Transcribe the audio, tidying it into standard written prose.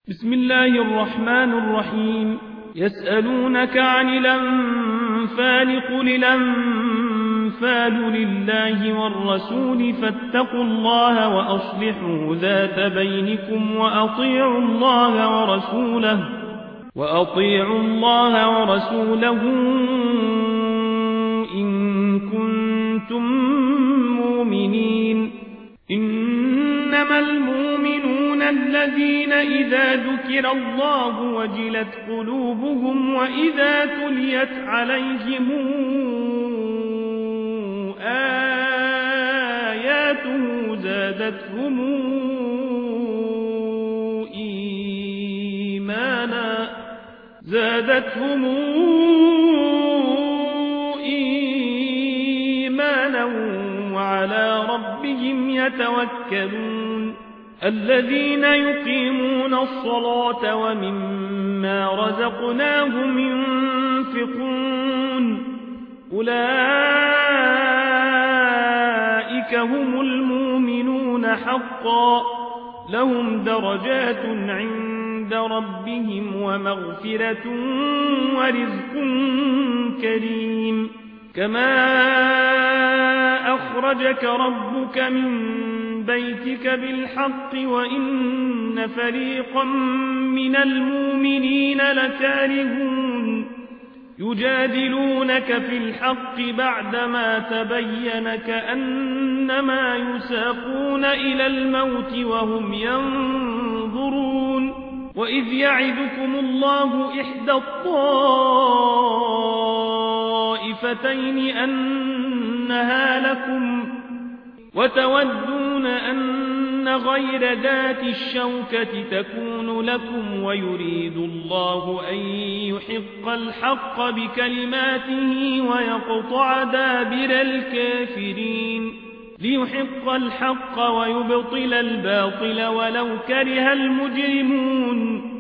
بسم الله الرحمن الرحيم. يسألونك عن الأنفال قل الأنفال لله والرسول فاتقوا الله وأصلحوا ذات بينكم وأطيعوا الله ورسوله إن كنتم مؤمنين. إنما المؤمنون الذين إذا ذكر الله وجلت قلوبهم وإذا تليت عليهم آياته زادتهم إيمانا وعلى ربهم يتوكلون. الذين يقيمون الصلاة ومما رزقناهم ينفقون أولئك هم المؤمنون حقا لهم درجات عند ربهم ومغفرة ورزق كريم. كما أخرجك ربك من بيتك بالحق وإن فريقا من المؤمنين لكارهون يجادلونك في الحق بعدما تبين كأنما يساقون إلى الموت وهم ينظرون. وإذ يعدكم الله إحدى الطائفتين أنها لكم وتودون أن غير ذات الشوكة تكون لكم ويريد الله أن يحق الحق بكلماته ويقطع دابر الكافرين ليحق الحق ويبطل الباطل ولو كره المجرمون.